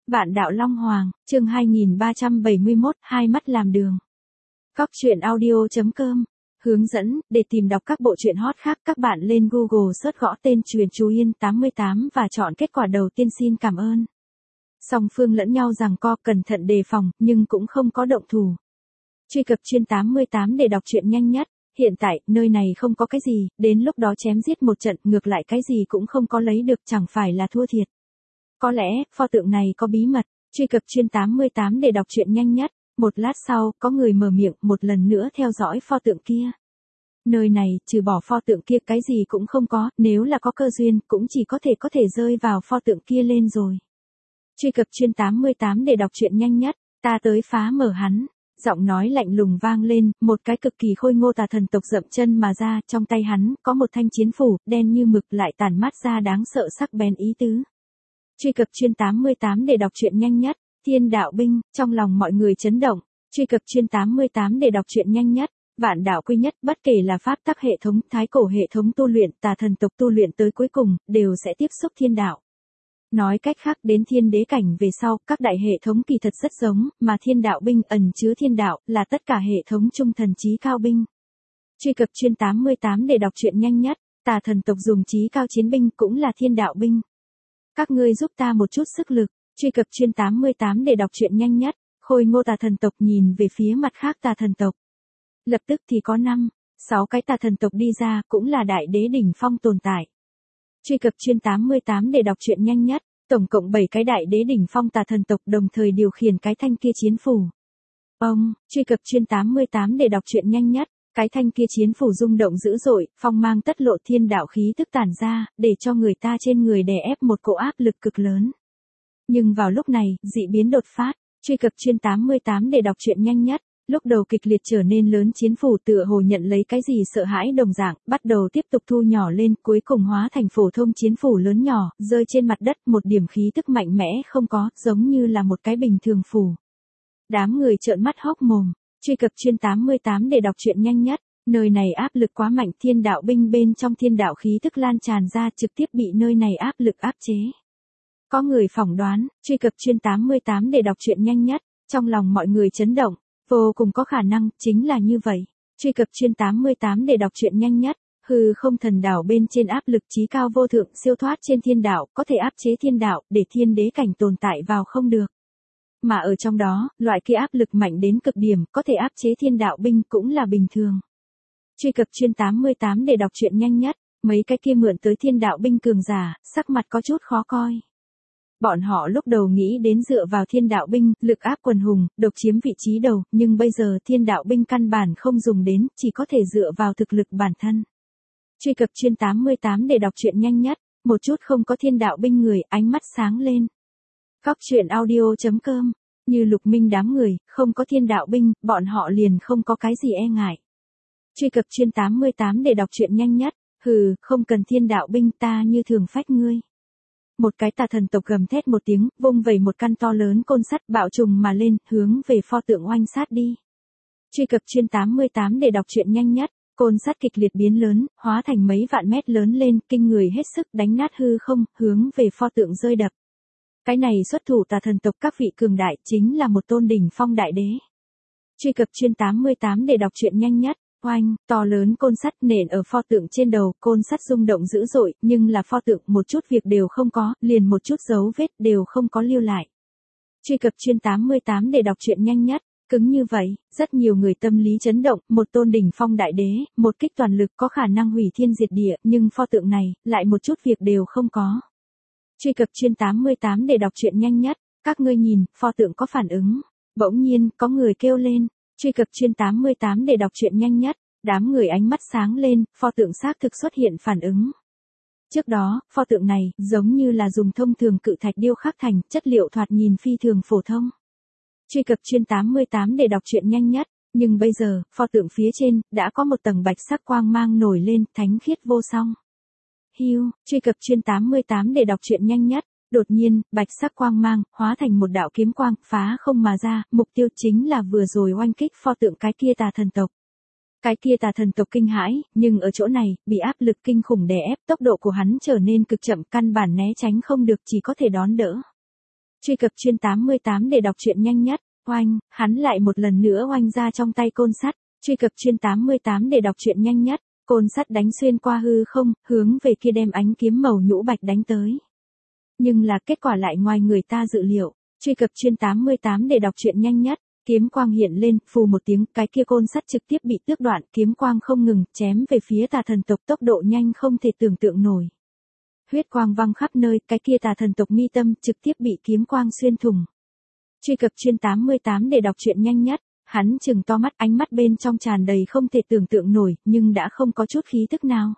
Vạn đạo Long Hoàng, chương 2371, hai mắt làm đường. Cóc truyện audio.com. Hướng dẫn, để tìm đọc các bộ truyện hot khác các bạn lên Google search gõ tên Truyện Chú Yên 88 và chọn kết quả đầu tiên xin cảm ơn. Song phương lẫn nhau giằng co cẩn thận đề phòng nhưng cũng không có động thủ. Truy cập Truyện 88 để đọc truyện nhanh nhất. Hiện tại, nơi này không có cái gì, đến lúc đó chém giết một trận ngược lại cái gì cũng không có lấy được chẳng phải là thua thiệt. Có lẽ, pho tượng này có bí mật, truy cập Truyện 88 để đọc truyện nhanh nhất. Một lát sau, có người mở miệng một lần nữa theo dõi pho tượng kia. Nơi này, trừ bỏ pho tượng kia cái gì cũng không có, nếu là có cơ duyên, cũng chỉ có thể rơi vào pho tượng kia lên rồi. Truy cập Truyện 88 để đọc truyện nhanh nhất, ta tới phá mở hắn. Giọng nói lạnh lùng vang lên, một cái cực kỳ khôi ngô tà thần tộc dậm chân mà ra, trong tay hắn, có một thanh chiến phủ, đen như mực lại tản mát ra đáng sợ sắc bén ý tứ. Truy cập Truyện 88 để đọc truyện nhanh nhất, Thiên Đạo Binh, trong lòng mọi người chấn động. Truy cập Truyện 88 để đọc truyện nhanh nhất, Vạn Đạo Quy Nhất, bất kể là pháp tắc hệ thống, thái cổ hệ thống tu luyện, tà thần tộc tu luyện tới cuối cùng, đều sẽ tiếp xúc thiên đạo. Nói cách khác đến thiên đế cảnh về sau, các đại hệ thống kỳ thật rất giống, mà Thiên Đạo Binh ẩn chứa thiên đạo, là tất cả hệ thống trung thần trí cao binh. Truy cập Truyện 88 để đọc truyện nhanh nhất, tà thần tộc dùng trí cao chiến binh cũng là thiên đạo binh. Các ngươi giúp ta một chút sức lực, truy cập Truyện 88 để đọc truyện nhanh nhất, khôi ngô tà thần tộc nhìn về phía mặt khác tà thần tộc. Lập tức thì có 5-6 cái tà thần tộc đi ra, cũng là đại đế đỉnh phong tồn tại. Truy cập Truyện 88 để đọc truyện nhanh nhất, tổng cộng 7 cái đại đế đỉnh phong tà thần tộc đồng thời điều khiển cái thanh kia chiến phủ. Truy cập Truyện 88 để đọc truyện nhanh nhất, cái thanh kia chiến phủ rung động dữ dội, phong mang tất lộ thiên đạo khí tức tản ra, để cho người ta trên người đè ép một cỗ áp lực cực lớn. Nhưng vào lúc này, dị biến đột phát, truy cập Truyện 88 để đọc truyện nhanh nhất, lúc đầu kịch liệt trở nên lớn chiến phủ tựa hồ nhận lấy cái gì sợ hãi đồng dạng, bắt đầu tiếp tục thu nhỏ lên, cuối cùng hóa thành phổ thông chiến phủ lớn nhỏ, rơi trên mặt đất, một điểm khí tức mạnh mẽ không có, giống như là một cái bình thường phủ. Đám người trợn mắt hốc mồm. Truy cập Truyện 88 để đọc truyện nhanh nhất, nơi này áp lực quá mạnh, thiên đạo binh bên trong thiên đạo khí tức lan tràn ra trực tiếp bị nơi này áp lực áp chế. Có người phỏng đoán, truy cập Truyện 88 để đọc truyện nhanh nhất, trong lòng mọi người chấn động, vô cùng có khả năng, chính là như vậy. Truy cập Truyện 88 để đọc truyện nhanh nhất, hư không thần đảo bên trên áp lực chí cao vô thượng siêu thoát trên thiên đạo, có thể áp chế thiên đạo, để thiên đế cảnh tồn tại vào không được. Mà ở trong đó, loại kia áp lực mạnh đến cực điểm, có thể áp chế thiên đạo binh cũng là bình thường. Truy cập Truyện 88 để đọc truyện nhanh nhất, mấy cái kia mượn tới thiên đạo binh cường giả, sắc mặt có chút khó coi. Bọn họ lúc đầu nghĩ đến dựa vào thiên đạo binh, lực áp quần hùng, độc chiếm vị trí đầu, nhưng bây giờ thiên đạo binh căn bản không dùng đến, chỉ có thể dựa vào thực lực bản thân. Truy cập Truyện 88 để đọc truyện nhanh nhất, một chút không có thiên đạo binh người, ánh mắt sáng lên. Cóc truyện audio.com, như Lục Minh đám người, không có thiên đạo binh, bọn họ liền không có cái gì e ngại. Truy cập Truyện 88 để đọc truyện nhanh nhất, không cần thiên đạo binh ta như thường phách ngươi. Một cái tà thần tộc gầm thét một tiếng, vung vẩy một căn to lớn côn sắt bạo trùng mà lên, hướng về pho tượng oanh sát đi. Truy cập Truyện 88 để đọc truyện nhanh nhất, côn sắt kịch liệt biến lớn, hóa thành mấy vạn mét lớn lên, kinh người hết sức đánh nát hư không, hướng về pho tượng rơi đập. Cái này xuất thủ tà thần tộc các vị cường đại, chính là một tôn đỉnh phong đại đế. Truy cập Truyện 88 để đọc truyện nhanh nhất, oanh, to lớn côn sắt nện ở pho tượng trên đầu, côn sắt rung động dữ dội, nhưng là pho tượng một chút việc đều không có, liền một chút dấu vết đều không có lưu lại. Truy cập Truyện 88 để đọc truyện nhanh nhất, cứng như vậy, rất nhiều người tâm lý chấn động, một tôn đỉnh phong đại đế, một kích toàn lực có khả năng hủy thiên diệt địa, nhưng pho tượng này, lại một chút việc đều không có. Truy cập Truyện 88 để đọc truyện nhanh nhất, các ngươi nhìn, pho tượng có phản ứng. Bỗng nhiên, có người kêu lên, truy cập Truyện 88 để đọc truyện nhanh nhất, đám người ánh mắt sáng lên, pho tượng xác thực xuất hiện phản ứng. Trước đó, pho tượng này, giống như là dùng thông thường cự thạch điêu khắc thành, chất liệu thoạt nhìn phi thường phổ thông. Truy cập Truyện 88 để đọc truyện nhanh nhất, nhưng bây giờ, pho tượng phía trên, đã có một tầng bạch sắc quang mang nổi lên, thánh khiết vô song. Truy cập Truyện 88 để đọc truyện nhanh nhất, đột nhiên, bạch sắc quang mang, hóa thành một đạo kiếm quang, phá không mà ra, mục tiêu chính là vừa rồi oanh kích pho tượng cái kia tà thần tộc. Cái kia tà thần tộc kinh hãi, nhưng ở chỗ này, bị áp lực kinh khủng đè ép, tốc độ của hắn trở nên cực chậm, căn bản né tránh không được, chỉ có thể đón đỡ. Truy cập chuyên 88 để đọc truyện nhanh nhất. Oanh, hắn lại một lần nữa oanh ra trong tay côn sắt. Truy cập chuyên 88 để đọc truyện nhanh nhất. Côn sắt đánh xuyên qua hư không, hướng về kia đem ánh kiếm màu nhũ bạch đánh tới. Nhưng là kết quả lại ngoài người ta dự liệu. Truy cập chuyên 88 để đọc truyện nhanh nhất. Kiếm quang hiện lên, phù một tiếng, cái kia côn sắt trực tiếp bị tước đoạn, kiếm quang không ngừng, chém về phía tà thần tộc tốc độ nhanh không thể tưởng tượng nổi. Huyết quang văng khắp nơi, cái kia tà thần tộc mi tâm trực tiếp bị kiếm quang xuyên thủng. Truy cập chuyên 88 để đọc truyện nhanh nhất. Hắn trừng to mắt, ánh mắt bên trong tràn đầy không thể tưởng tượng nổi, nhưng đã không có chút khí tức nào.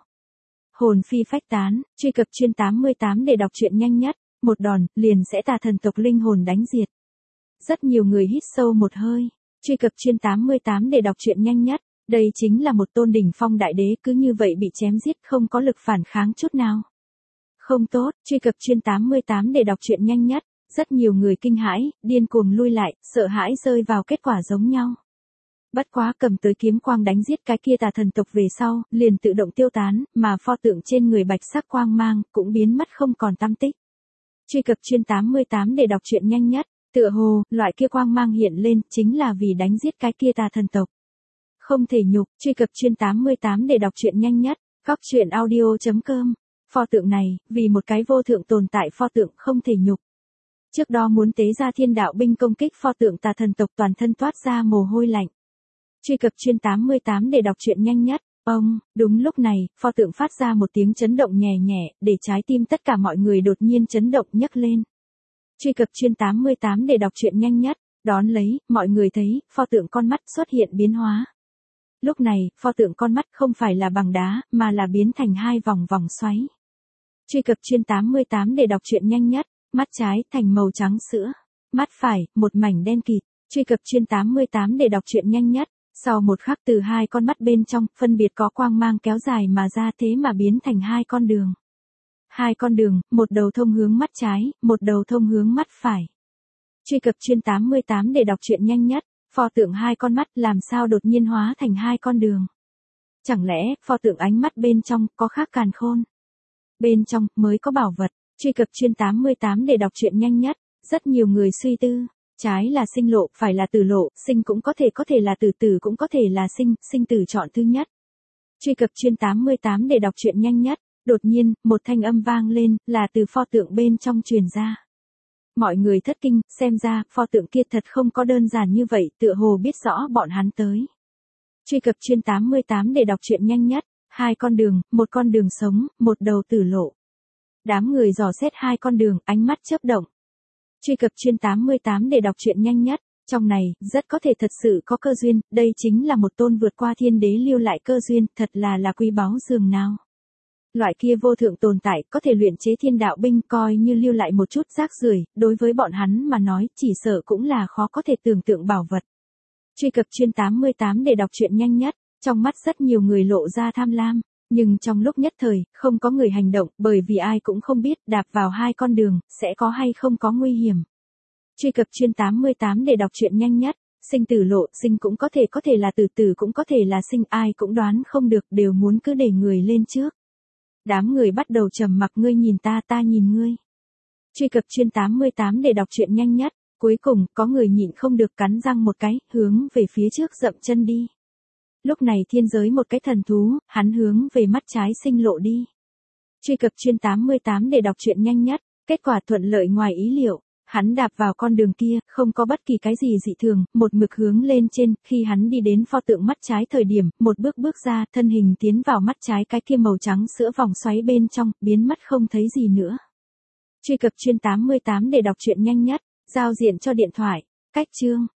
Hồn phi phách tán. Truy cập chuyên 88 để đọc truyện nhanh nhất. Một đòn, liền sẽ tà thần tộc linh hồn đánh diệt. Rất nhiều người hít sâu một hơi. Truy cập chuyên 88 để đọc truyện nhanh nhất. Đây chính là một tôn đỉnh phong đại đế, cứ như vậy bị chém giết, không có lực phản kháng chút nào. Không tốt. Truy cập chuyên 88 để đọc truyện nhanh nhất. Rất nhiều người kinh hãi, điên cuồng lui lại, sợ hãi rơi vào kết quả giống nhau. Bất quá cầm tới kiếm quang đánh giết cái kia tà thần tộc về sau, liền tự động tiêu tán, mà pho tượng trên người bạch sắc quang mang cũng biến mất không còn tăm tích. Truy cập chuyên 88 để đọc truyện nhanh nhất. Tựa hồ, loại kia quang mang hiện lên chính là vì đánh giết cái kia tà thần tộc. Không thể nhục. Truy cập chuyên 88 để đọc truyện nhanh nhất. Góc truyện audio.com. Pho tượng này, vì một cái vô thượng tồn tại pho tượng không thể nhục. Trước đó muốn tế ra thiên đạo binh công kích pho tượng tà thần tộc, toàn thân toát ra mồ hôi lạnh. Truy cập chuyên 88 để đọc truyện nhanh nhất. Đúng lúc này, pho tượng phát ra một tiếng chấn động nhẹ nhẹ, để trái tim tất cả mọi người đột nhiên chấn động nhấc lên. Truy cập chuyên 88 để đọc truyện nhanh nhất. Đón lấy, mọi người thấy, pho tượng con mắt xuất hiện biến hóa. Lúc này, pho tượng con mắt không phải là bằng đá, mà là biến thành hai vòng vòng xoáy. Truy cập chuyên 88 để đọc truyện nhanh nhất. Mắt trái thành màu trắng sữa. Mắt phải, một mảnh đen kịt. Truy cập chuyên 88 để đọc truyện nhanh nhất. Sau một khắc từ hai con mắt bên trong, phân biệt có quang mang kéo dài mà ra, thế mà biến thành hai con đường. Hai con đường, một đầu thông hướng mắt trái, một đầu thông hướng mắt phải. Truy cập chuyên 88 để đọc truyện nhanh nhất. Pho tượng hai con mắt làm sao đột nhiên hóa thành hai con đường. Chẳng lẽ, pho tượng ánh mắt bên trong có khác càn khôn? Bên trong mới có bảo vật. Truy cập chuyên 88 để đọc truyện nhanh nhất. Rất nhiều người suy tư. Trái là sinh lộ, phải là tử lộ, sinh cũng có thể là tử, tử cũng có thể là sinh, sinh tử chọn thứ nhất. Truy cập chuyên 88 để đọc truyện nhanh nhất. Đột nhiên, một thanh âm vang lên, là từ pho tượng bên trong truyền ra. Mọi người thất kinh, xem ra, pho tượng kia thật không có đơn giản như vậy, tựa hồ biết rõ bọn hắn tới. Truy cập chuyên 88 để đọc truyện nhanh nhất. Hai con đường, một con đường sống, một đầu tử lộ. Đám người dò xét hai con đường, ánh mắt chớp động. Truy cập chuyên 88 để đọc truyện nhanh nhất. Trong này, rất có thể thật sự có cơ duyên, đây chính là một tôn vượt qua thiên đế lưu lại cơ duyên, thật là quý báu dường nào. Loại kia vô thượng tồn tại có thể luyện chế thiên đạo binh, coi như lưu lại một chút rác rưởi, đối với bọn hắn mà nói, chỉ sợ cũng là khó có thể tưởng tượng bảo vật. Truy cập chuyên 88 để đọc truyện nhanh nhất. Trong mắt rất nhiều người lộ ra tham lam. Nhưng trong lúc nhất thời, không có người hành động, bởi vì ai cũng không biết đạp vào hai con đường, sẽ có hay không có nguy hiểm. Truy cập chuyên 88 để đọc truyện nhanh nhất. Sinh tử lộ, sinh cũng có thể là tử, tử cũng có thể là sinh, ai cũng đoán không được, đều muốn cứ để người lên trước. Đám người bắt đầu trầm mặc, ngươi nhìn ta, ta nhìn ngươi. Truy cập chuyên 88 để đọc truyện nhanh nhất. Cuối cùng, có người nhịn không được cắn răng một cái, hướng về phía trước dậm chân đi. Lúc này thiên giới một cái thần thú, hắn hướng về mắt trái sinh lộ đi. Truy cập chuyên 88 để đọc truyện nhanh nhất. Kết quả thuận lợi ngoài ý liệu. Hắn đạp vào con đường kia, không có bất kỳ cái gì dị thường, một mực hướng lên trên, khi hắn đi đến pho tượng mắt trái thời điểm, một bước ra, thân hình tiến vào mắt trái cái kia màu trắng sữa vòng xoáy bên trong, biến mất không thấy gì nữa. Truy cập chuyên 88 để đọc truyện nhanh nhất. Giao diện cho điện thoại. Cách chương.